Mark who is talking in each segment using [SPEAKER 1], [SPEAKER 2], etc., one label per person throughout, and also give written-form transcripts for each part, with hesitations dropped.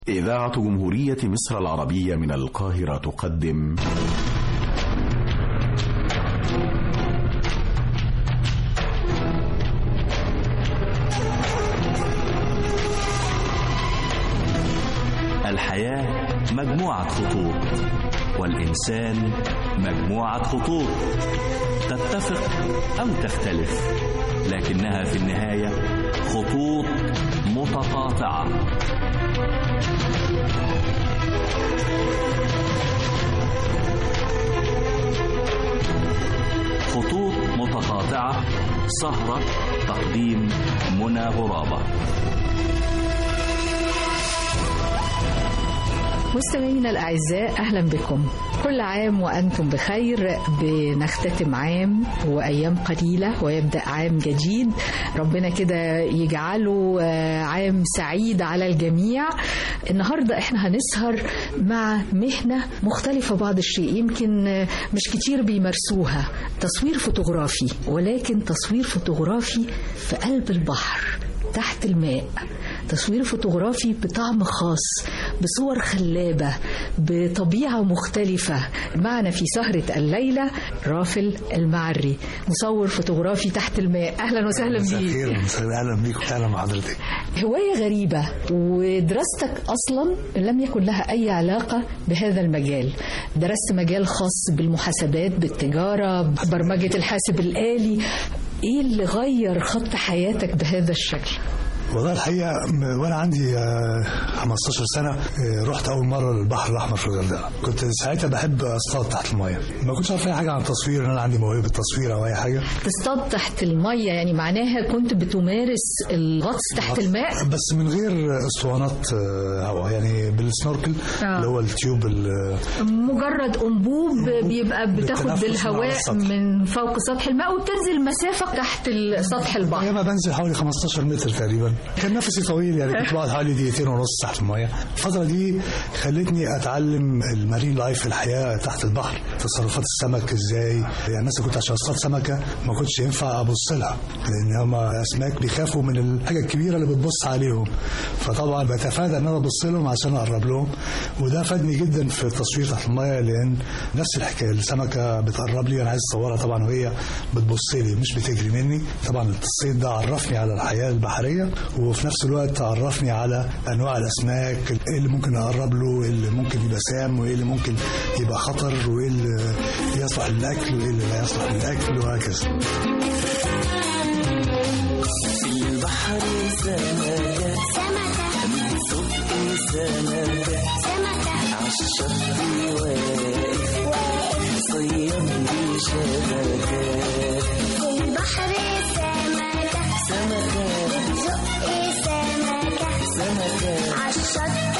[SPEAKER 1] إذاعة جمهورية مصر العربية من القاهرة تقدم
[SPEAKER 2] الحياة مجموعة خطوط، والإنسان مجموعة خطوط تتفق أو تختلف، لكنها في النهاية خطوط متقاطعة. خطوط متقاطعة، سهرة تقديم منى غرابة.
[SPEAKER 3] مستمعينا الأعزاء، أهلا بكم. كل عام وأنتم بخير. بنختتم عام وأيام قليلة ويبدأ عام جديد، ربنا كده يجعله عام سعيد على الجميع. النهاردة احنا هنسهر مع مهنة مختلفة بعض الشيء، يمكن مش كتير بيمارسوها، تصوير فوتوغرافي، ولكن تصوير فوتوغرافي في قلب البحر تحت الماء، تصوير فوتوغرافي بطعم خاص، بصور خلابة، بطبيعة مختلفة. معنا في سهرة الليلة رافل المعري، مصور فوتوغرافي تحت الماء. أهلا وسهلا بيك.
[SPEAKER 4] أهلا بيك وأهلا مع حضرتك.
[SPEAKER 3] هواية غريبة، ودراستك أصلا لم يكن لها أي علاقة بهذا المجال، درست مجال خاص بالمحاسبات، بالتجارة، برمجة الحاسب الآلي. إيه اللي غير خط حياتك بهذا الشكل؟
[SPEAKER 4] والله الحقيقة وأنا عندي 15 سنة رحت أول مرة للبحر الأحمر في الغردقة. كنت ساعتها بحب أصطاد تحت المية، ما كنتش عارف أي حاجة عن التصوير، إن أنا عندي موهبة التصوير أو أي حاجة.
[SPEAKER 3] تصطاد تحت المية يعني معناها كنت بتمارس الغطس تحت الماء،
[SPEAKER 4] بس من غير أسطوانات هواء، يعني بالسنوركل اللي هو التيوب،
[SPEAKER 3] مجرد أنبوب بيبقى بتاخد بالهواء من فوق سطح الماء وبتنزل مسافة تحت سطح البحر.
[SPEAKER 4] أنا بنزل حوالي 15 متر تقريبا. كان نفسي طويل، يعني كنت بقعد حوالي 2.5 تحت المية. الفترة دي خلتني أتعلم المارين لايف، الحياة تحت البحر، تصرفات السمك إزاي. يعني مثلا كنت عشان أصطاد سمكة ما كنتش ينفع أبص لها، لأن هما أسماك بيخافوا من الحاجة الكبيرة اللي بتبص عليهم، فطبعا بتفادى إن أنا أبص لهم عشان أقرب لهم. وده فادني جدا في التصوير تحت المية، لأن نفس الحكاية، السمكة بتقرب لي، أنا عايز أصورها طبعا وهي بتبص لي مش بتجري مني. طبعا الصيد ده عرفني على الحياة البحرية، وفي نفس الوقت عرفني على أنواع الأسماك، إيه اللي ممكن أقرب له، إيه اللي ممكن يبقى سام، وإيه اللي ممكن يبقى خطر، وإيه اللي يصلح للأكل وإيه اللي لا يصلح للأكل، وهكذا.
[SPEAKER 5] في البحر سمكة سمكة سمكة عالشط واقف صياد بشبكة. في البحر سمكة سمكة سمكة عالشط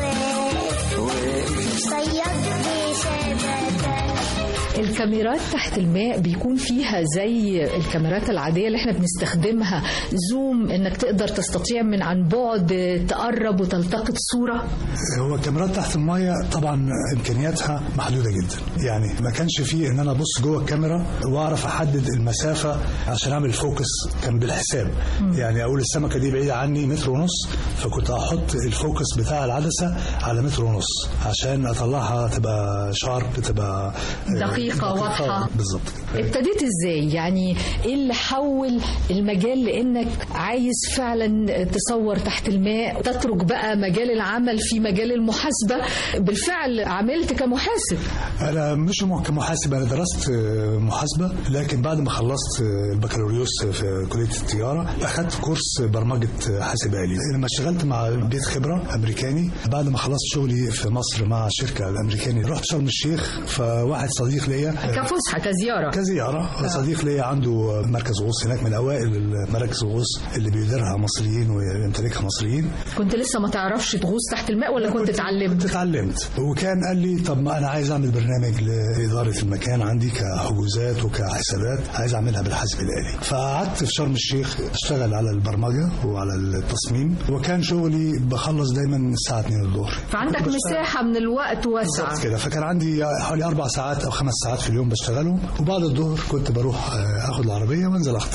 [SPEAKER 5] واقف صياد بشبكة.
[SPEAKER 3] الكاميرات تحت الماء بيكون فيها زي الكاميرات العادية اللي احنا بنستخدمها زوم، انك تقدر تستطيع من عن بعد تقرب وتلتقط صورة.
[SPEAKER 4] هو الكاميرات تحت المية طبعا امكانياتها محدودة جدا، يعني ما كانش فيه ان انا ابص جوه الكاميرا واعرف احدد المسافة عشان اعمل فوكس، كان بالحساب. يعني اقول السمكة دي بعيدة عني 1.5 متر، فكنت احط الفوكس بتاع العدسة على 1.5 متر عشان اطلعها تبقى شارب، تبقى
[SPEAKER 3] دقيقة واضحة
[SPEAKER 4] بالظبط.
[SPEAKER 3] ابتديت ازاي؟ يعني ايه اللي حول المجال لانك عايز فعلا تصور تحت الماء، تترك بقى مجال العمل في مجال المحاسبة؟ بالفعل عملت كمحاسب.
[SPEAKER 4] انا مش كمحاسب، انا درست محاسبة، لكن بعد ما خلصت البكالوريوس في كلية التجارة اخدت كورس برمجة حاسب آلي. لما اشتغلت مع بيت خبرة امريكاني، بعد ما خلصت شغلي في مصر مع شركة الامريكاني، رحت شرم الشيخ، فواحد صديق ليا
[SPEAKER 3] كفسحة كزيارة
[SPEAKER 4] صديق ليا عنده مركز غوص هناك، من اوائل مراكز الغوص اللي بيديرها مصريين ويمتلكها مصريين.
[SPEAKER 3] كنت لسه ما تعرفش تغوص تحت الماء ولا كنت اتعلمت؟
[SPEAKER 4] وكان قال لي طب ما انا عايز اعمل برنامج لاداره المكان عندي كحجوزات وكحسابات، عايز اعملها بالحاسب الآلي. فقعدت في شرم الشيخ اشتغل على البرمجه وعلى التصميم، وكان شغلي بخلص دايما الساعه 2 الظهر،
[SPEAKER 3] فعندك مساحه من الوقت واسعه
[SPEAKER 4] كده. فكان عندي حوالي 4 ساعات او 5 ساعات في اليوم بشتغلهم، وبعد الظهر كنت بروح اخد العربيه وانزل اغطس.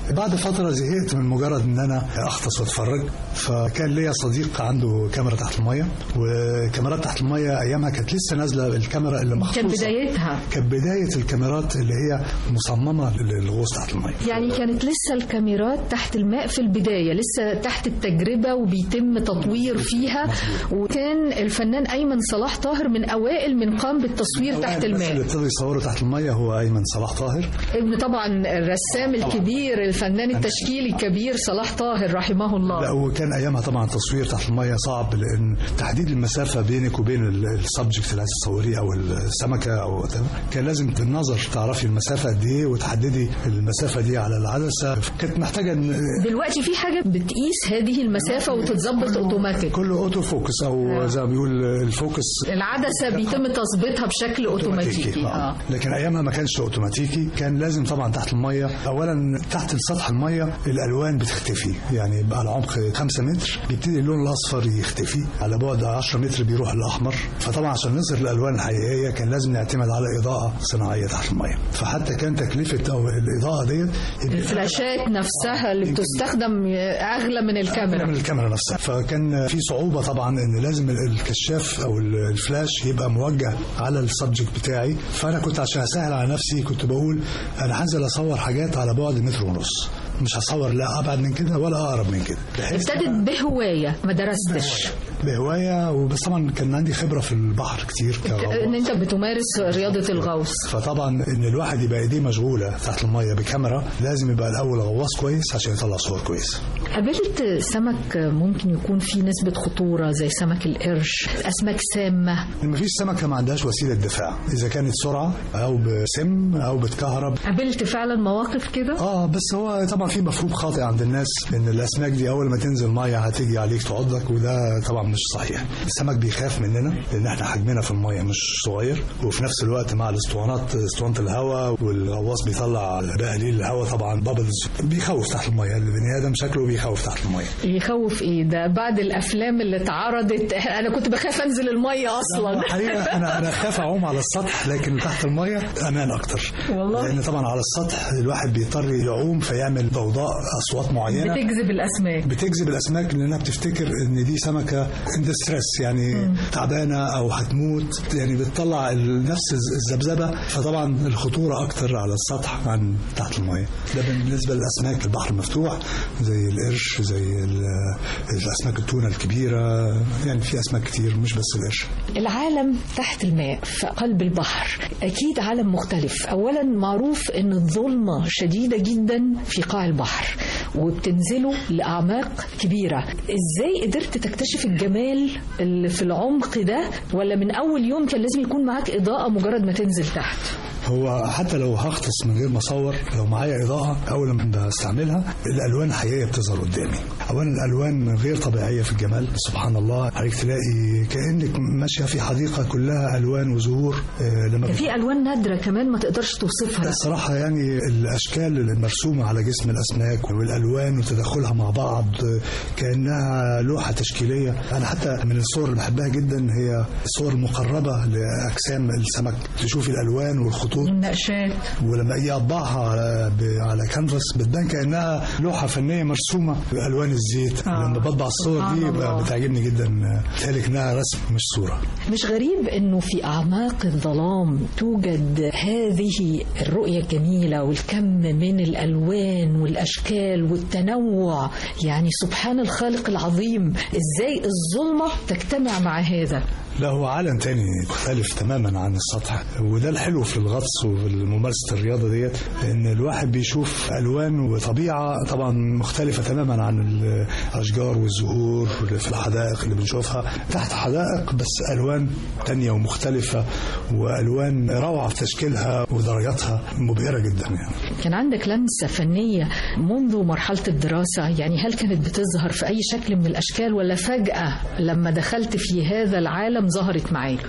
[SPEAKER 4] بعد فترة زهقت من مجرد ان انا اغطس واتفرج، فكان ليا صديق عنده كاميرا تحت المية، وكاميرات تحت المية ايامها كانت لسه نازلة الكاميرا اللي مخصوصة، كانت بداية الكاميرات اللي هي مصممة للغوص تحت المية.
[SPEAKER 3] يعني كانت لسه الكاميرات تحت الماء في البداية، لسه تحت التجربة وبيتم تطوير فيها. وكان الفنان أيمن صلاح طاهر من أوائل من قام بالتصوير تحت الماء.
[SPEAKER 4] اللي ابتدى يصوروا تحت المية هو أيمن صلاح طاهر،
[SPEAKER 3] ابن طبعا الرسام الكبير الفنان التشكيلي الكبير صلاح طاهر رحمه الله.
[SPEAKER 4] لا، وكان أيامها طبعا التصوير تحت المية صعب، لأن تحديد المسافة بينك وبين السبجكت اللي عايز تصوريه أو السمكة أو كان لازم بالنظر تعرفي المسافة قد إيه وتحددي المسافة دي على العدسة. كانت محتاجة
[SPEAKER 3] دلوقتي في حاجة بتقيس هذه المسافة وتتظبط اوتوماتيك،
[SPEAKER 4] كله اوتو فوكس او زي ما بيقول الفوكس،
[SPEAKER 3] العدسة بيتم تظبيطها بشكل اوتوماتيكي.
[SPEAKER 4] لكن ايامها ما كانش اوتوماتيكي، كان لازم طبعا تحت المية اولا تحت سطح المية الالوان بتختفي، يعني على عمق 5 متر بيبتدي اللون الاصفر يختفي، على بعد 10 متر بيروح الاحمر. فطبعا عشان نظهر الالوان الحقيقية كان لازم نعتمد على اضاءة صناعية تحت المية. فحتى كان تكلفة او الاضاءة ديت
[SPEAKER 3] الفلاشات نفسها اللي بتستخدم اغلى من الكاميرا
[SPEAKER 4] نفسها. فكان في صعوبة طبعا ان لازم الكشاف او الفلاش يبقى موجه على السبجكت بتاعي. فانا كنت عشان اسهل على نفسي كنت بقول انا هنزل اصور حاجات على بعد 1.5 متر، مش هصور لا ابعد من كده ولا اقرب من كده.
[SPEAKER 3] ابتدت بهواية، ما درستش
[SPEAKER 4] بهواية، وبس طبعا كان عندي خبرة في البحر كتير
[SPEAKER 3] ان انت بتمارس رياضة الغوص.
[SPEAKER 4] فطبعا ان الواحد يبقى ايديه مشغولة تحت المية بكاميرا لازم يبقى الاول غواص كويس عشان يطلع صور كويس.
[SPEAKER 3] قابلت سمك ممكن يكون فيه نسبة خطورة زي سمك القرش، اسماك سامة؟
[SPEAKER 4] مفيش سمكة ما عندهاش وسيلة دفاع، اذا كانت سرعة او بسم او بتكهرب.
[SPEAKER 3] قابلت فعلا مواقف كده؟
[SPEAKER 4] بس هو طبعا في مفهوم خاطئ عند الناس ان الاسماك دي اول ما تنزل مية هتيجي عليك تعضك، وده طبعا مش صحيح. السمك بيخاف مننا لان احنا حجمنا في المية مش صغير، وفي نفس الوقت مع الاسطوانات اسطوانة الهواء والغواص بيطلع بقى قليل الهواء طبعا بابلز، بيخوف تحت المية. البني ادم شكله بيخوف تحت المية.
[SPEAKER 3] يخوف ايه ده؟ بعد الافلام اللي اتعرضت انا كنت بخاف انزل المية اصلا.
[SPEAKER 4] حقيقة انا خاف اعوم على السطح، لكن تحت المية امان اكتر والله، لان طبعا على السطح الواحد بيضطر يعوم فيعمل ضوضاء اصوات معينة بتجذب الاسماك لانها بتفتكر ان دي سمكة ان ستريس، يعني تعبانة او هتموت، يعني بتطلع نفس الذبذبة. فطبعا الخطورة اكتر على السطح عن تحت المية. ده بالنسبة للاسماك البحر المفتوح زي القرش، زي الاسماك التونة الكبيرة، يعني في اسماك كتير مش بس القرش.
[SPEAKER 3] العالم تحت الماء في قلب البحر اكيد عالم مختلف. اولا معروف ان الظلمة شديدة جدا في قاع البحر وبتنزلوا لأعماق كبيرة. ازاي قدرت تكتشف الجمال اللي في العمق ده؟ ولا من اول يوم كان لازم يكون معاك اضاءة مجرد ما تنزل تحت؟
[SPEAKER 4] هو حتى لو هغطس من غير ما اصور، لو معايا اضاءه اول ما بستعملها الالوان الحقيقيه بتظهر قدامي. اولا الالوان غير طبيعيه في الجمال، سبحان الله. عليك تلاقي كانك ماشيه في حديقه كلها الوان وزهور.
[SPEAKER 3] لما في الوان نادره كمان ما تقدرش توصفها
[SPEAKER 4] الصراحه. يعني الاشكال المرسومه على جسم الاسماك والالوان وتدخلها مع بعض كانها لوحه تشكيليه. انا حتى من الصور اللي بحبها جدا هي الصور المقربه لاجسام السمك، تشوفي الالوان والخطوط
[SPEAKER 3] والنقشات،
[SPEAKER 4] ولما اجي اطبعها على كانفاس بتبان كانها لوحه فنيه مرسومه بالوان الزيت. لما بطبع الصور دي بتعجبني جدا، بتهيألي انها رسم مش صوره.
[SPEAKER 3] مش غريب انه في اعماق الظلام توجد هذه الرؤيه الجميله والكم من الالوان والاشكال والتنوع. يعني سبحان الخالق العظيم، ازاي الظلمه تجتمع مع هذا؟
[SPEAKER 4] لا، هو عالم تاني مختلف تماما عن السطح، وده الحلو في الغطس وفي ممارسة الرياضة ديت، ان الواحد بيشوف الوان وطبيعة طبعا مختلفة تماما عن الاشجار والزهور في الحدائق اللي بنشوفها. تحت حدائق بس الوان تانية ومختلفة، والوان روعة في تشكيلها ودرجاتها مبهرة جدا. يعني
[SPEAKER 3] كان عندك لمسة فنية منذ مرحلة الدراسة، يعني هل كانت بتظهر في اي شكل من الاشكال ولا فجأة لما دخلت في هذا العالم ظهرت معاك؟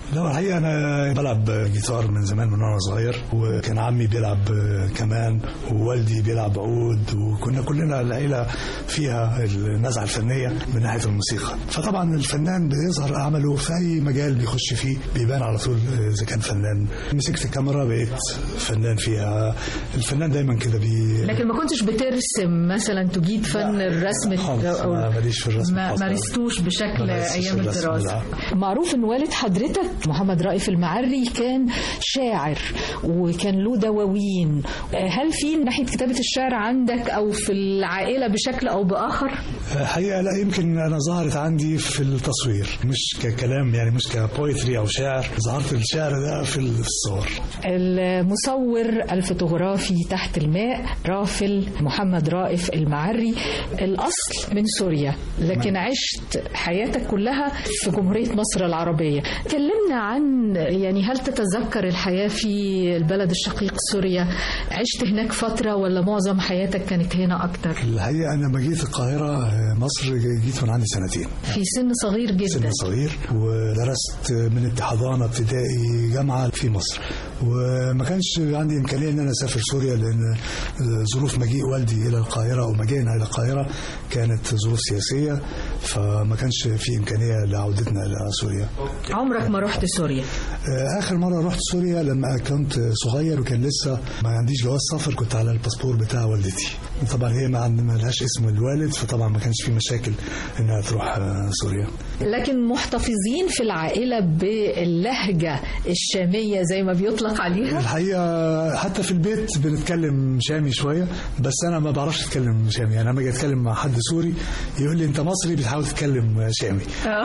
[SPEAKER 4] لا الحقيقة أنا بلعب جيتار من زمان، من وأنا صغير، وكان عمي بيلعب كمان ووالدي بيلعب عود، وكنا كلنا العيلة فيها النزعة الفنية من ناحية الموسيقى. فطبعا الفنان بيظهر عمله في أي مجال بيخش فيه بيبان على طول إذا كان فنان. مسكت الكاميرا بقيت فنان فيها. الفنان دايما كده
[SPEAKER 3] لكن ما كنتش بترسم مثلا تجيد فن الرسم؟
[SPEAKER 4] ماليش في الرسم،
[SPEAKER 3] ما مارستوش بشكل أيام الدراسة. معروف إن والد حضرتك محمد رائف المعري كان شاعر وكان له دواوين. هل في ناحية كتابة الشعر عندك أو في العائلة بشكل أو بآخر؟
[SPEAKER 4] حقيقة لا، يمكن أنا ظهرت عندي في التصوير، مش ككلام يعني، مش كبويتري أو شعر. ظهرت الشعر ده في الصور.
[SPEAKER 3] المصور الفوتوغرافي تحت الماء رافل محمد رائف المعري، الأصل من سوريا لكن عشت حياتك كلها في جمهورية مصر العربية. كلمنا عن يعني هل تتذكر الحياة في البلد الشقيق سوريا؟ عشت هناك فترة ولا معظم حياتك كانت هنا أكتر؟
[SPEAKER 4] الحقيقة أنا لما جيت القاهرة مصر جيت من عندي 2 سنين،
[SPEAKER 3] في سن صغير جدا.
[SPEAKER 4] سن صغير، ودرست من حضانة ابتدائي جامعة في مصر، وما كانش عندي إمكانية أن أنا أسافر سوريا لأن ظروف مجيء والدي إلى القاهرة أو مجيئنا إلى القاهرة كانت ظروف سياسية، فما كانش في إمكانية لعودتنا إلى سوريا.
[SPEAKER 3] عمرك ما رحت سوريا؟
[SPEAKER 4] آخر مرة رحت سوريا لما كنت صغير وكان لسه ما عنديش جواز سفر، كنت على الباسبور بتاع والدتي. طبعا هي ما لهاش اسم الوالد، فطبعا ما كانش في مشاكل إنها تروح سوريا.
[SPEAKER 3] لكن محتفظين في العائلة باللهجة الشامية زي ما بيطلق عليها؟
[SPEAKER 4] الحقيقة حتى في البيت بنتكلم شامي شوية، بس أنا ما بعرفش أتكلم شامي. يعني لما أجي أتكلم مع حد سوري يقول لي أنت مصري بتحاول تتكلم شامي.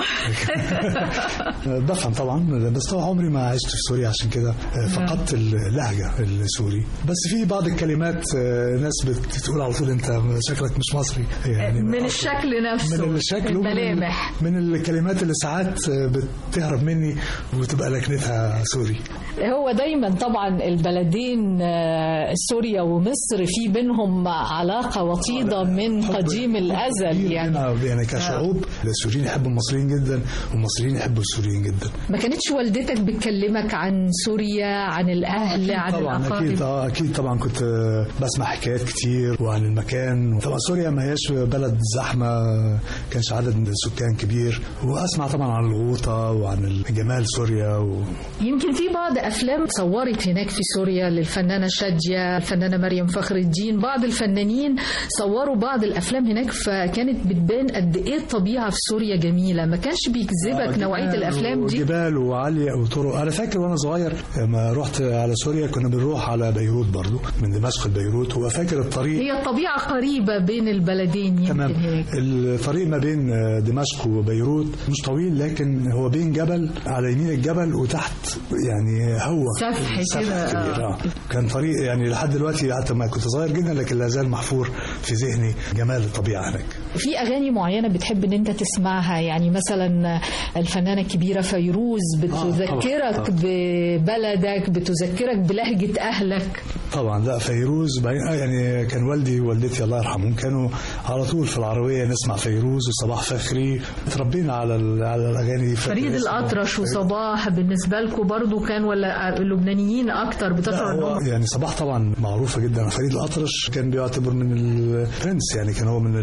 [SPEAKER 4] بفهم طبعا، بس طبعا عمري ما عشت في سوريا عشان كده فقدت اللهجة السوري. بس في بعض الكلمات ناس بتقول على طول أنت شكلك مش مصري، يعني
[SPEAKER 3] من الشكل نفسه،
[SPEAKER 4] من الشكل،
[SPEAKER 3] الملامح،
[SPEAKER 4] من الكلمات اللي ساعات بتهرب مني وتبقى لكنتها سوري.
[SPEAKER 3] هو دايما طبعا البلدين سوريا ومصر في بينهم علاقة وطيدة من قديم الأزل.
[SPEAKER 4] يعني كشعوب السوريين يحبوا المصريين جدا والمصريين يحبوا السوريين جدا.
[SPEAKER 3] ما كانتش والدتك بتكلمك عن سوريا، عن الأهل، عن الأقارب؟
[SPEAKER 4] أكيد طبعا كنت بسمع حكايات كتير وعن المكان. طبعا سوريا ما هياش بلد زحمة، كانش عدد السكان كبير، وأسمع طبعا عن الغوطة وعن جمال سوريا
[SPEAKER 3] يمكن في بعض أفلام صورت هناك في سوريا للفنانة شادية، الفنانة مريم فخر الدين، بعض الفنانين صوروا بعض الأفلام هناك، فكانت بتبان قد إيه الطبيعة في سوريا جميلة. ما كانش بيجذبك نوعية الأفلام دي؟
[SPEAKER 4] جبال وعالية وطرق. أنا فاكر وأنا صغير لما رحت على سوريا كنا بنروح على بيروت برضو، من دمشق لبيروت، وفاكر الطريق.
[SPEAKER 3] هي الطبيعة قريبة بين البلدين يمكن. تمام. هيك
[SPEAKER 4] الطريق ما بين دمشق وبيروت مش طويل، لكن هو بين جبل، على يمين الجبل وتحت يعني هو
[SPEAKER 3] سفح كده.
[SPEAKER 4] كان طريق يعني لحد دلوقتي حتى ما كنت صغير جدا لكن لا زال محفور في ذهني جمال الطبيعة هناك.
[SPEAKER 3] في أغاني معينة بتحب إن أنت تسمعها؟ يعني مثلا الفنانة الكبيرة فيروز بتذكرك ببلدك، بتذكرك بلهجة أهلك؟
[SPEAKER 4] طبعا لا، فيروز يعني كان والدي ووالدتي الله يرحمهم كانوا على طول في العربية نسمع فيروز وصباح فخري. تربينا على الأغاني دي.
[SPEAKER 3] فريد الأطرش وصباح بالنسبة لكم برضو كان، ولا اللبنانيين أكتر بتشعر؟
[SPEAKER 4] يعني صباح طبعا معروفة جدا. فريد الأطرش كان بيعتبر من البرنس، يعني كان هو من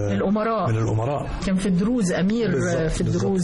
[SPEAKER 4] الأمراء،
[SPEAKER 3] كان في الدروز أمير في الدروز.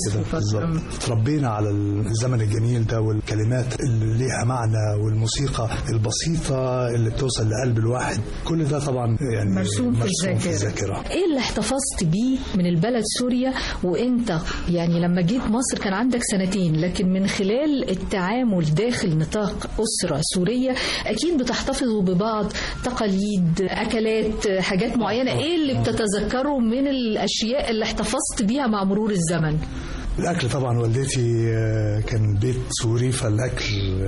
[SPEAKER 4] تربينا على الزمن الجميل ده والكلمات اللي ليها معنى والموسيقى البسيطة اللي بتوصل لقلب الواحد. كل ده طبعا يعني
[SPEAKER 3] مرسوم في الذاكرة. ايه اللي احتفظت بيه من البلد سوريا وانت يعني لما جيت مصر كان عندك 2 سنين، لكن من خلال التعامل داخل نطاق أسرة سورية أكيد بتحتفظوا ببعض تقاليد، أكلات، حاجات معينة؟ ايه اللي بتتذكره من الأشياء اللي احتفظت بيها مع مرور الزمن؟
[SPEAKER 4] الأكل طبعا، والدتي كان بيت سوري، فالأكل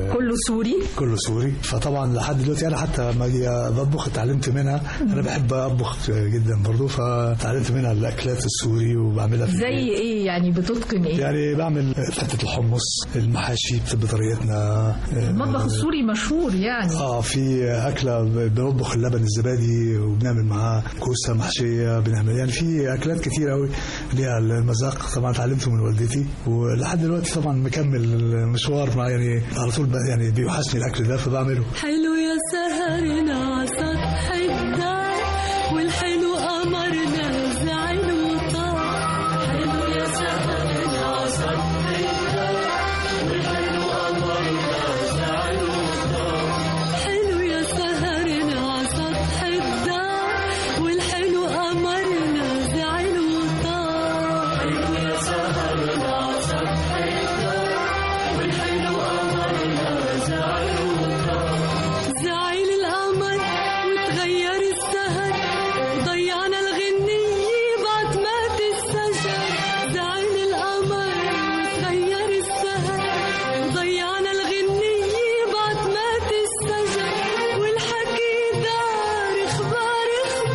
[SPEAKER 4] كله سوري. فطبعا لحد دلوقتي أنا حتى ما أجي بطبخ اتعلمت منها. أنا بحب أطبخ جدا برضو، فتعلمت منها الأكلات السوري وبعملها في
[SPEAKER 3] زي إيه يعني؟ بتتقن إيه؟
[SPEAKER 4] يعني بعمل فتة الحمص، المحاشي بطريقتنا.
[SPEAKER 3] المطبخ السوري مشهور يعني.
[SPEAKER 4] في أكلة بنطبخ اللبن الزبادي وبنعمل معاه كوسة محشية، بنعمل يعني في أكلات كتير قوي ليها المذاق. طبعا اتعلمته من والدتي. والدتي، ولحد دلوقتي طبعا مكمل المشوار مع يعني على طول يعني بيوحشني الاكل ده فبعمله.
[SPEAKER 6] حلو يا سهرنا على سطح الدار والحلو قمرنا زعل وطار. حلو يا سهرنا على سطح الدار والحلو قمرنا زعل وطار. حلو يا سهرنا على سطح الدار والحلو قمرنا زعل وطار. حلو يا سهرنا على سطح الدار والحلو قمرنا زعل وطار. زعل القمر وتغير السهر ضيعنا الغنية بعد مات الشجر. زعل القمر وتغير السهر ضيعنا الغنية بعد مات الشجر. والحكي دار اخبار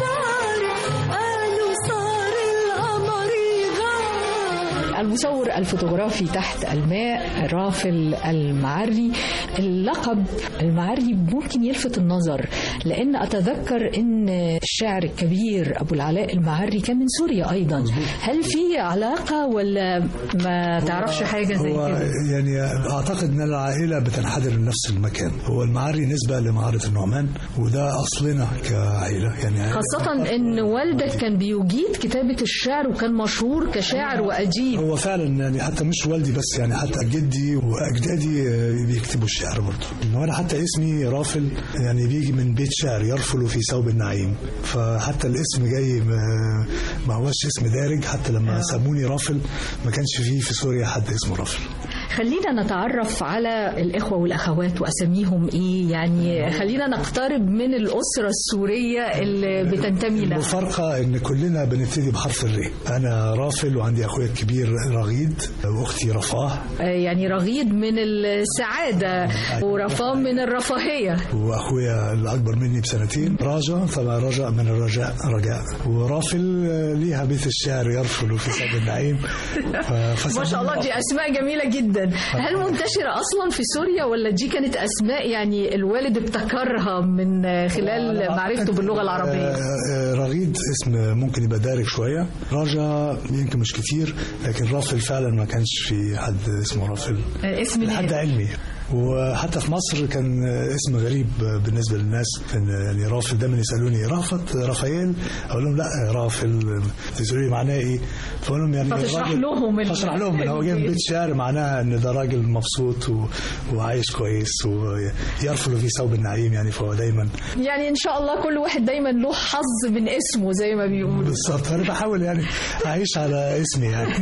[SPEAKER 6] قالوا صار القمر يغار.
[SPEAKER 3] المصور الفوتوغرافي تحت الماء رافل المعري. اللقب المعري ممكن يلفت النظر لأن أتذكر أن الشاعر الكبير أبو العلاء المعري كان من سوريا أيضا. هل في علاقة ولا ما تعرفش حاجة زي
[SPEAKER 4] هو
[SPEAKER 3] كده؟
[SPEAKER 4] يعني أعتقد أن العائلة بتنحدر لنفس المكان. هو المعري نسبة لمعرة النعمان وده أصلنا كعائلة يعني،
[SPEAKER 3] خاصة أن والدك كان بيجيد كتابة الشعر وكان مشهور كشاعر وأديب.
[SPEAKER 4] هو فعلا يعني حتى مش والدي بس يعني حتى جدي وأجدادي بيكتبوا الشعر برضه. وأنا حتى اسمي رافل يعني بيجي من بيت شعر يرفل في ثوب النعيم، فحتى الاسم جاي ما هوش اسم دارج. حتى لما سموني رافل ما كانش فيه في سوريا حد اسمه رافل.
[SPEAKER 3] خلينا نتعرف على الإخوة والأخوات وأسميهم إيه، يعني خلينا نقترب من الأسرة السورية اللي بتنتمي لها.
[SPEAKER 4] المفارقة إن كلنا بنبتدي بحرف الر. أنا رافل وعندي أخويا الكبير رغيد وأختي رفاه.
[SPEAKER 3] يعني رغيد من السعادة ورفاه من الرفاهية.
[SPEAKER 4] وأخويا الأكبر مني بسنتين راجع، طبعا رجاء من الرجاء رجاء. ورافل ليها بيت الشعر يرفل في ثوب النعيم.
[SPEAKER 3] ما شاء الله، دي أسماء جميلة جدا. هل منتشرة أصلا في سوريا ولا دي كانت أسماء يعني الوالد ابتكرها من خلال معرفته باللغة العربية؟
[SPEAKER 4] رغيد اسم ممكن يبقى دارج شوية، رجاء يمكن مش كتير، لكن رافل فعلا ما كانش في حد اسمه رافل
[SPEAKER 3] اسم
[SPEAKER 4] حد علمي. وحتى في مصر كان اسم غريب بالنسبة للناس، يعني رافل دايما يسألوني رافت رافائيل، أقول لهم لا رافل. يسألوني معناه إيه، فأقول لهم يعني
[SPEAKER 3] فاشرح لهم
[SPEAKER 4] إن هو جاي من بيت شعر معناها إن ده راجل مبسوط وعايش كويس ويرفل في ثوب النعيم، يعني فهو دايما
[SPEAKER 3] يعني إن شاء الله كل واحد دايما له حظ من اسمه زي ما بيقولوا.
[SPEAKER 4] بالظبط، أنا بحاول يعني أعيش على اسمي يعني.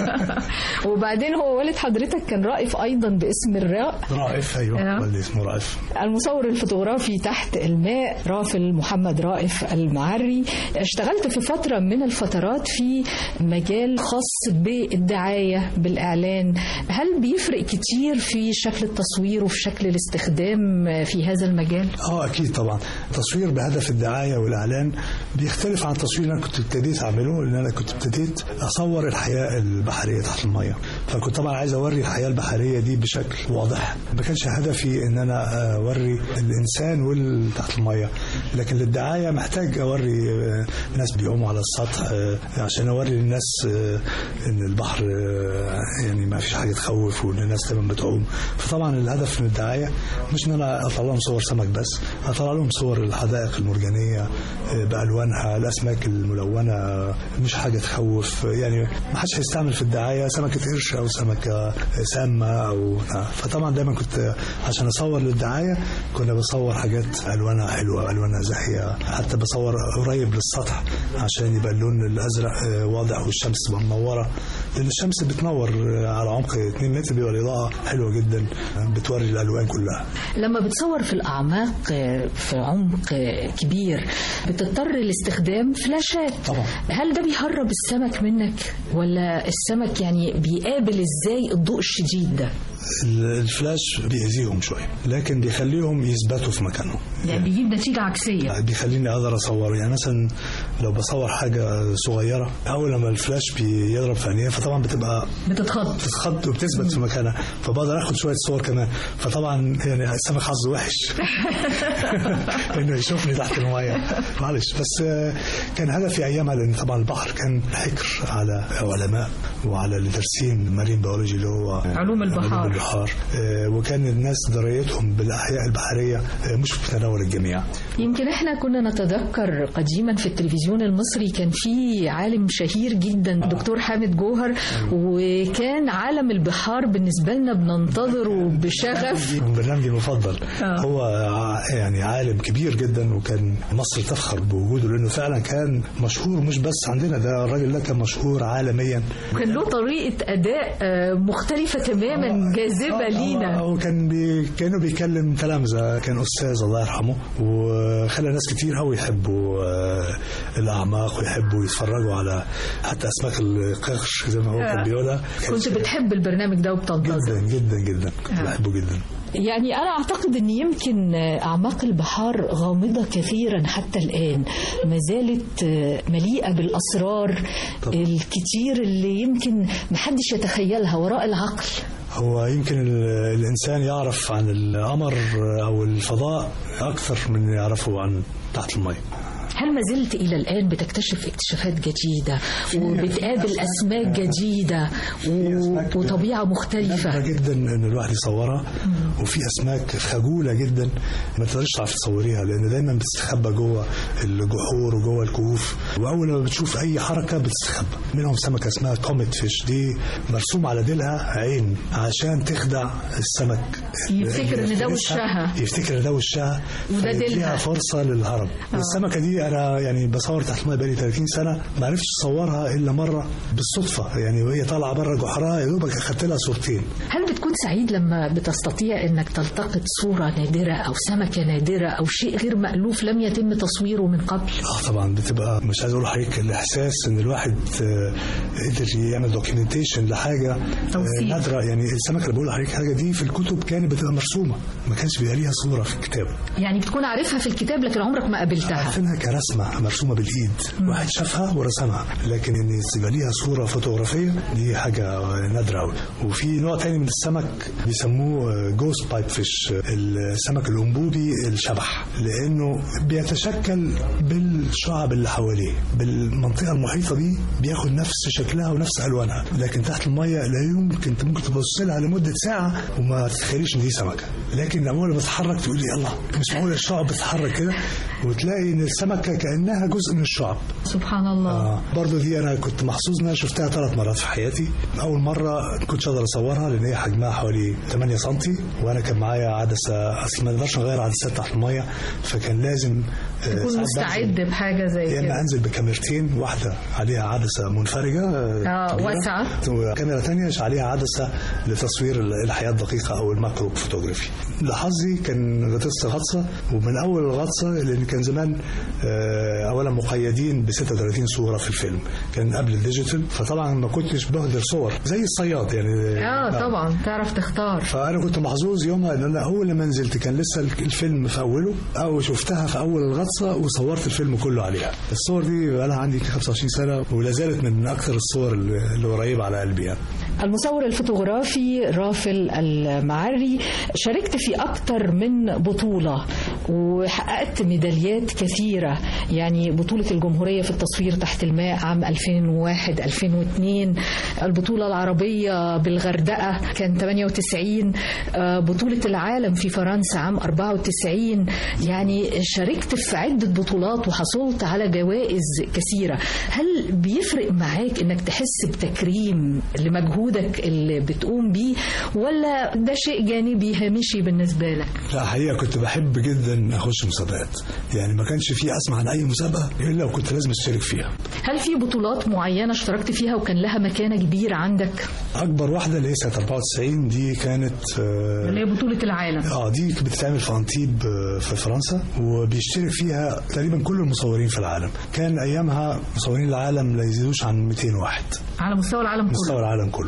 [SPEAKER 3] وبعدين هو والد حضرتك كان رائف أيضا باسم الراء.
[SPEAKER 4] رائف، أيوه والدي اسمه رائف.
[SPEAKER 3] المصور الفوتوغرافي تحت الماء رافل محمد رائف المعري. اشتغلت في فترة من الفترات في مجال خاص بالدعاية بالإعلان. هل بيفرق كتير في شكل التصوير وفي شكل الاستخدام في هذا المجال؟
[SPEAKER 4] أكيد طبعا. التصوير بهدف الدعاية والإعلان بيختلف عن التصوير اللي أنا كنت ابتديت أعمله، لأن أنا كنت ابتديت أصور الحياة البحرية تحت المية، فكنت طبعا عايز أوري الحياة البحرية دي بشكل واضح. ما كانش هدفي ان انا اوري الانسان تحت الميه، لكن للدعايه محتاج اوري ناس بيقوموا على السطح عشان اوري للناس ان البحر يعني ما فيش حاجه تخوف وان الناس دايما بتعوم. فطبعا الهدف من الدعايه مش ان انا اطلع لهم صور سمك بس، اطلع لهم صور الحدائق المرجانيه بالوانها، الاسماك الملونه، مش حاجه تخوف. يعني ما حدش هيستعمل في الدعايه سمكه قرش او سمكه سامه او فطبعا دايما كنت عشان اصور للدعايه كنا بصور حاجات الوانها حلوه، الوانها زاهيه، حتى بصور قريب للسطح عشان يبقى اللون الازرق واضح والشمس تبقى منوره، لان الشمس بتنور على عمق 2 متر بيبقى الاضاءه حلوه جدا بتوري الالوان كلها.
[SPEAKER 3] لما بتصور في الاعماق في عمق كبير بتضطر لاستخدام فلاشات طبعا. هل ده بيهرب السمك منك ولا السمك يعني بيقابل ازاي الضوء الشديد ده؟
[SPEAKER 4] الفلاش بيأذيهم شوية لكن بيخليهم يثبتوا في مكانهم،
[SPEAKER 3] يعني بيجيب نتيجة عكسية،
[SPEAKER 4] بيخليني أقدر أصور. يعني مثلا لو بصور حاجه صغيره اول لما الفلاش بيضرب في عينيها فطبعا بتبقى بتتخض وبتثبت في مكانها، فبقدر اخد شويه صور كمان. فطبعا يعني السمك حظه وحش انه يشوفني تحت الميه معلش. بس كان هدفي ايامها لان طبعا البحر كان حكر على علماء وعلى اللي دارسين مارين بيولوجي اللي هو
[SPEAKER 3] علوم البحار.
[SPEAKER 4] وكان الناس درايتهم بالاحياء البحريه مش في تناول الجميع.
[SPEAKER 3] يمكن احنا كنا نتذكر قديما في التلفزيون المصري كان في عالم شهير جدا دكتور حامد جوهر، وكان عالم البحار بالنسبه لنا بننتظره بشغف.
[SPEAKER 4] برنامجي المفضل. هو يعني عالم كبير جدا، وكان مصر تفخر بوجوده لانه فعلا كان مشهور مش بس عندنا، ده الراجل ده كان مشهور عالميا،
[SPEAKER 3] وكان له طريقه اداء مختلفه تماما جاذبه لينا.
[SPEAKER 4] وكان كانه بيكلم تلامذه، كان استاذ الله يرحمه، وخلى ناس كتير قوي يحبوا الاعماق ويحبوا يتفرجوا على حتى اسماك القرش زي ما هو كان بيقولها.
[SPEAKER 3] كنت بتحب البرنامج ده وبتنتظر؟
[SPEAKER 4] جدا جدا جدا كنت بحبه جدا.
[SPEAKER 3] يعني أنا أعتقد أن يمكن أعماق البحار غامضة كثيرا حتى الآن، ما زالت مليئة بالأسرار الكتير اللي يمكن محدش يتخيلها وراء العقل.
[SPEAKER 4] هو يمكن الإنسان يعرف عن القمر أو الفضاء أكثر من يعرفه عن تحت الماء.
[SPEAKER 3] هل ما زلت إلى الآن بتكتشف اكتشافات جديدة وبتقابل أسماك جديدة وطبيعة مختلفة
[SPEAKER 4] جدا إن الواحد يصورها، وفي أسماك خجولة جدا ما تقدرش تعرف تصوريها لأن دايما بتستخبى جوه الجحور وجوه الكهوف، وأول ما بتشوف أي حركة بتستخبى. منهم سمكة اسمها كوميت فيش، دي مرسوم على ديلها عين عشان تخدع السمك،
[SPEAKER 3] يفتكر إن ده وشها
[SPEAKER 4] وده ديلها فرصة للهرب. والسمكة دي أنا يعني بصور تحت الماء بقالي 30 سنة ما عرفتش أصورها إلا مرة بالصدفة، يعني وهي طالعة بره جحرها يا دوبك أخدت لها صورتين.
[SPEAKER 3] هل بتكون سعيد لما بتستطيع إنك تلتقط صورة نادرة أو سمكة نادرة أو شيء غير مألوف لم يتم تصويره من قبل؟
[SPEAKER 4] طبعا بتبقى مش عايز أقول حضرتك الإحساس إن الواحد قدر يعمل دوكيومنتيشن لحاجة نادرة. يعني السمكة اللي بقول لحضرتك حاجة دي في الكتب كانت بتبقى مرسومة، ما كانش بيبقى ليها صورة في الكتاب.
[SPEAKER 3] يعني بتكون عارفها في الكتاب لكن عمرك ما قابلتها؟
[SPEAKER 4] عارفينها كرسمة مرسومة بالإيد، واحد شافها ورسمها، لكن إن يبقى ليها صورة فوتوغرافية دي حاجة نادرة أوي. وفي نوع تاني من السمك بيسموه جوست بايب فيش، السمك الأنبوبي الشبح، لأنه بيتشكل بالشعب اللي حواليه، بالمنطقة المحيطة دي بياخد نفس شكلها ونفس ألوانها، لكن تحت المية لا يمكن، انت ممكن تبص لها لمدة ساعة وما تتخيليش إن دي سمكة، لكن أول ما بتتحرك تقول لي الله مش معقول الشعب بتتحرك كده، وتلاقي إن السمكة كأنها جزء من الشعب.
[SPEAKER 3] سبحان الله. برضو
[SPEAKER 4] دي أنا كنت محظوظ إن أنا شفتها 3 مرات في حياتي. أول مرة كنتش أقدر أصورها لأن هي حجمها حوالي 8 سنتي، وأنا كان معايا عدسة، أصل ما نقدرش نغير عدسات تحت المية، فكان لازم
[SPEAKER 3] تكون مستعد بحاجة زي كده.
[SPEAKER 4] يعني أنزل بكاميرتين، واحدة عليها عدسة منفرجة
[SPEAKER 3] واسعة،
[SPEAKER 4] وكاميرا تانية عليها عدسة لتصوير الحياة الدقيقة أو الماكرو فوتوغرافي. لحظي كان غطست غطسة، ومن أول الغطسة لأن كان زمان أولا مقيدين ب 36 صورة في الفيلم، كان قبل الديجيتال، فطبعا ما كنتش بهدر صور زي الصياد يعني.
[SPEAKER 3] طبعا تعرف تختار.
[SPEAKER 4] فأنا كنت محظوظ يومها إن أنا أول لما نزلت كان لسه الفيلم في أوله، أو شفتها في أول الغطسة وصورت الفيلم كله عليها. الصور دي بقى لها عندي 25 سنة ولا زالت من أكثر الصور اللي قريبة على قلبي يعني.
[SPEAKER 3] المصور الفوتوغرافي رافل المعري، شاركت في أكثر من بطولة وحققت ميداليات كثيرة، يعني بطولة الجمهورية في التصوير تحت الماء عام 2001 2002، البطولة العربية بالغردقة كان 98، بطولة العالم في فرنسا عام 94، يعني شاركت في عدة بطولات وحصلت على جوائز كثيرة. هل بيفرق معاك انك تحس بتكريم لمجهودك اللي بتقوم بيه، ولا ده شيء جانبي هامشي بالنسبة لك؟
[SPEAKER 4] لا حقيقة كنت بحب جدا اخش مسابقات، يعني ما كانش فيه اسمع عن اي مسابقة الا وكنت لازم اشترك فيها.
[SPEAKER 3] هل في بطولات معينة اشتركت فيها وكان لها مكانة كبيرة عندك؟
[SPEAKER 4] اكبر واحدة اللي هي سنة 94 دي كانت
[SPEAKER 3] اللي هي بطولة العالم.
[SPEAKER 4] دي بتتعمل في أنتيب في فرنسا، وبيشترك فيها تقريبا كل المصورين في العالم. كان ايامها مصورين العالم لا يزيدوش عن 200 واحد
[SPEAKER 3] على مستوى العالم كله.
[SPEAKER 4] مستوى العالم كله.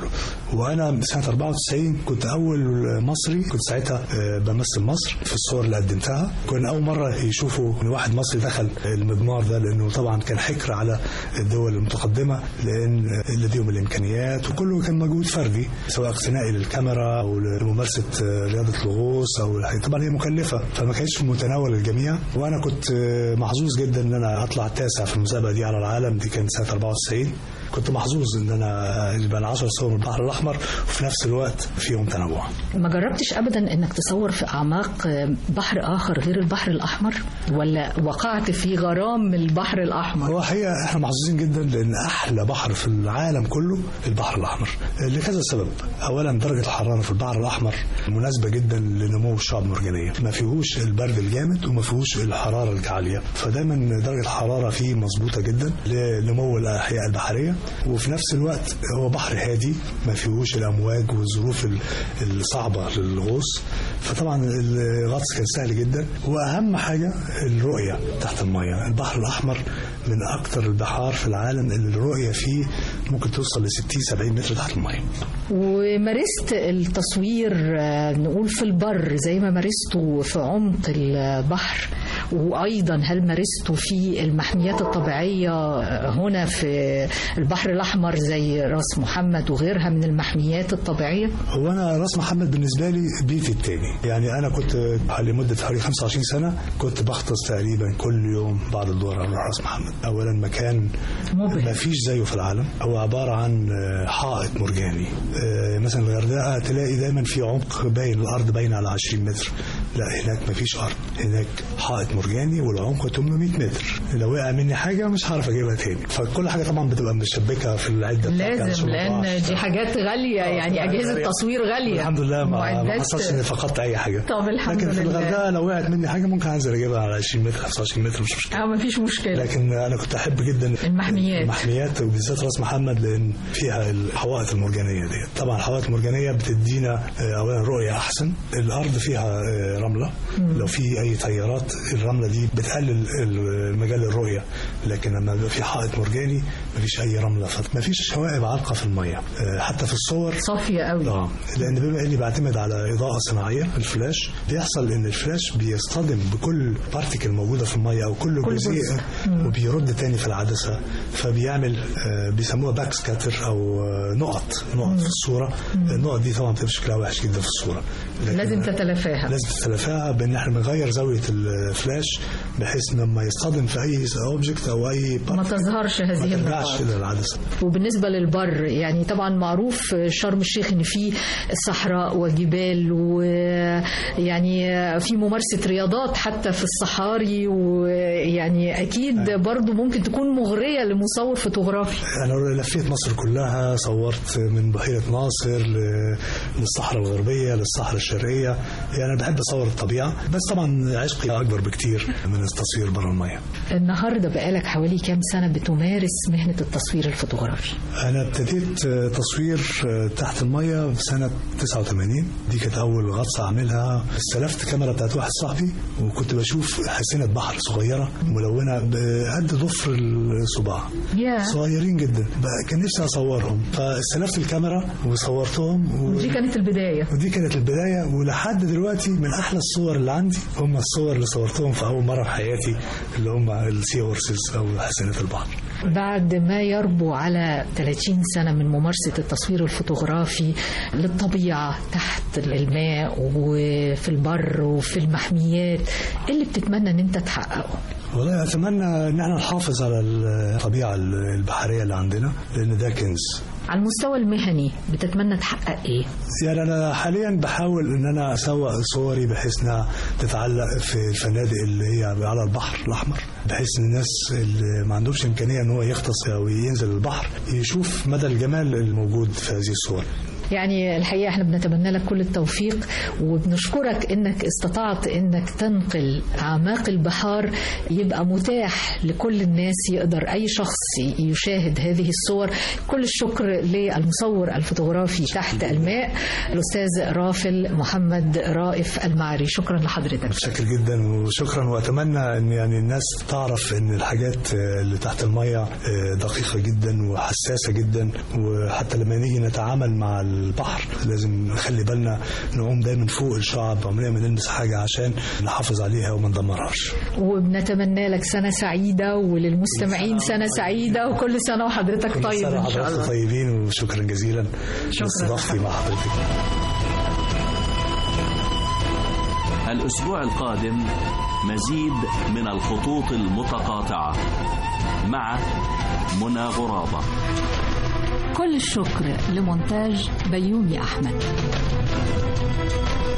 [SPEAKER 4] وانا سنه 94 كنت اول مصري، كنت ساعتها بمثل مصر في الصور اللي قدمتها. كنا اول مره يشوفوا ان واحد مصري دخل المضمار ده، لانه طبعا كان حكر على الدول المتقدمه لان لديهم الامكانيات، وكله كان مجهود فردي سواء اقتنائي للكاميرا او لممارسه رياضه الغوص او طبعا هي مكلفه فما كانتش في متناول الجميع. وانا كنت محظوظ جدا ان انا اطلع التاسع في المسابقه دي على العالم، دي كانت سنه 94. كنت محظوظ ان انا يبقى 10 صور من البحر الاحمر وفي نفس الوقت فيهم تنوع.
[SPEAKER 3] ما جربتش ابدا انك تصور في اعماق بحر اخر غير البحر الاحمر، ولا وقعت في غرام البحر الاحمر؟
[SPEAKER 4] هو حقيقه احنا محظوظين جدا لان احلى بحر في العالم كله البحر الاحمر لكذا سبب. اولا درجه الحراره في البحر الاحمر مناسبه جدا لنمو الشعاب المرجانيه، ما فيهوش البرد الجامد وما فيهوش الحراره العاليه، فدايما درجه الحراره فيه مظبوطه جدا لنمو الاحياء البحريه. وفي نفس الوقت هو بحر هادي ما فيهوش الامواج والظروف الصعبه للغوص، فطبعا الغطس كان سهل جدا. واهم حاجه الرؤيه تحت الميه. البحر الاحمر من اكثر البحار في العالم اللي الرؤيه فيه ممكن توصل ل 60-70 متر تحت الميه.
[SPEAKER 3] ومارست التصوير نقول في البر زي ما مارسته في عمق البحر، وايضا هل مارستوا في المحميات الطبيعيه هنا في البحر الاحمر زي راس محمد وغيرها من المحميات الطبيعيه؟
[SPEAKER 4] هو انا راس محمد بالنسبه لي بيتي التاني، يعني انا كنت لمده حوالي 25 سنه كنت بغطس تقريبا كل يوم بعد الظهر اروح راس محمد. اولا مكان ما فيش زيه في العالم، هو عباره عن حائط مرجاني. مثلا الغردقه تلاقي دايما في عمق باين، الارض باينه على 20 متر، لا هناك ما فيش ارض، هناك حائط مرجاني والعمق 800 متر. لو وقع مني حاجه مش هعرف اجيبها تاني، فكل حاجه طبعا بتبقى مشبكه في العده
[SPEAKER 3] لازم، لان دي حاجات غاليه، يعني اجهزه تصوير غاليه.
[SPEAKER 4] الحمد لله ما حصلش اني فقدت اي حاجه.
[SPEAKER 3] طب الحمد
[SPEAKER 4] لكن
[SPEAKER 3] لله.
[SPEAKER 4] في الغردقه لو وقعت مني حاجه ممكن انزل اجيبها على 20 متر 25 متر مش مشكله.
[SPEAKER 3] ما فيش مشكله.
[SPEAKER 4] لكن انا كنت احب جدا المحميات وبالذات راس محمد لان فيها الحوائط المرجانيه دي. طبعا الحوائط المرجانيه بتدينا اولا رؤيه احسن. الارض فيها رمله، لو في اي تيارات الرمله دي بتقلل مجال الرؤيه، لكن لما يبقى في حائط مرجاني مفيش اي رمله، فمفيش شوائب عالقه في الميه. حتى في الصور
[SPEAKER 3] صافيه قوي.
[SPEAKER 4] لان بما اني بعتمد على اضاءه صناعيه الفلاش، بيحصل ان الفلاش بيصطدم بكل بارتيكل موجوده في الميه او كل جزيء وبيرد تاني في العدسه، فبيعمل بيسموها باك سكاتر او نقط في الصوره. النقط دي طبعا بتبقى شكلها وحش جدا في الصوره،
[SPEAKER 3] لازم تتلافاها
[SPEAKER 4] بان احنا بنغير زاويه الفلاش بحيث لما يصطدم في اي اوبجكت او اي
[SPEAKER 3] ما تظهرش هذه
[SPEAKER 4] النقاط العدسه.
[SPEAKER 3] وبالنسبه للبر يعني طبعا معروف شرم الشيخ ان في صحراء وجبال، ويعني في ممارسه رياضات حتى في الصحاري، ويعني اكيد برضو ممكن تكون مغريه لمصور فوتوغرافي.
[SPEAKER 4] انا لفيت مصر كلها، صورت من بحيره ناصر للصحراء الغربيه للصحراء الشرقيه، يعني انا بحب اصور الطبيعه، بس طبعا عشقي اكبر بكتير من التصوير بره الميه.
[SPEAKER 3] النهارده بقالك حوالي كام سنه بتمارس مهنه التصوير الفوتوغرافي؟
[SPEAKER 4] انا ابتديت تصوير تحت الميه في سنه 89، دي كانت اول غطسه اعملها. استلفت كاميرا بتاعت واحد صاحبي وكنت بشوف حسينه بحر صغيره ملونه بقد ضفر الصباع، صغيرين جدا، كان نفسي اصورهم، فاستلفت الكاميرا وصورتهم
[SPEAKER 3] ودي كانت البدايه
[SPEAKER 4] ولحد دلوقتي من احلى الصور اللي عندي هم الصور اللي صورتهم في اول مره في حياتي، اللي هم السي هورسز او حسينه البحر.
[SPEAKER 3] بعد ما يربو على 30 سنة من ممارسة التصوير الفوتوغرافي للطبيعة تحت الماء وفي البر وفي المحميات، إيه اللي بتتمنى أن أنت تحققه؟
[SPEAKER 4] والله أتمنى أن احنا نحافظ على الطبيعة البحرية اللي عندنا، لأن ده كنز.
[SPEAKER 3] على المستوى المهني بتتمنى تحقق ايه؟
[SPEAKER 4] يعني انا حاليا بحاول ان انا اسوق صوري بحيث انها تتعلق في الفنادق اللي هي على البحر الاحمر، بحيث ان الناس اللي ما عندهمش امكانيه ان هو يغطس او ينزل البحر يشوف مدى الجمال الموجود في هذه الصور.
[SPEAKER 3] يعني الحقيقة احنا بنتمنى لك كل التوفيق، وبنشكرك انك استطعت انك تنقل اعماق البحار يبقى متاح لكل الناس، يقدر اي شخص يشاهد هذه الصور. كل الشكر للمصور الفوتوغرافي تحت الماء الاستاذ رافل محمد رائف المعري. شكرا لحضرتك.
[SPEAKER 4] متشكر جدا وشكرا، واتمنى ان يعني الناس تعرف ان الحاجات اللي تحت المية دقيقة جدا وحساسة جدا، وحتى لما نيجي نتعامل مع البحر لازم نخلي بالنا نقوم دايما فوق الشعب، عمرنا ما نلمس حاجة عشان نحافظ عليها وما ندمرهاش.
[SPEAKER 3] وبنتمنى لك سنة سعيدة وللمستمعين سنة سعيدة، وكل سنة وحضرتك طيب إن شاء الله.
[SPEAKER 4] طيبين، وشكرا جزيلا لاستضافتي مع حضرتك.
[SPEAKER 2] الأسبوع القادم مزيد من الخطوط المتقاطعة مع منى غرابة.
[SPEAKER 3] كل الشكر لمونتاج بيومي أحمد.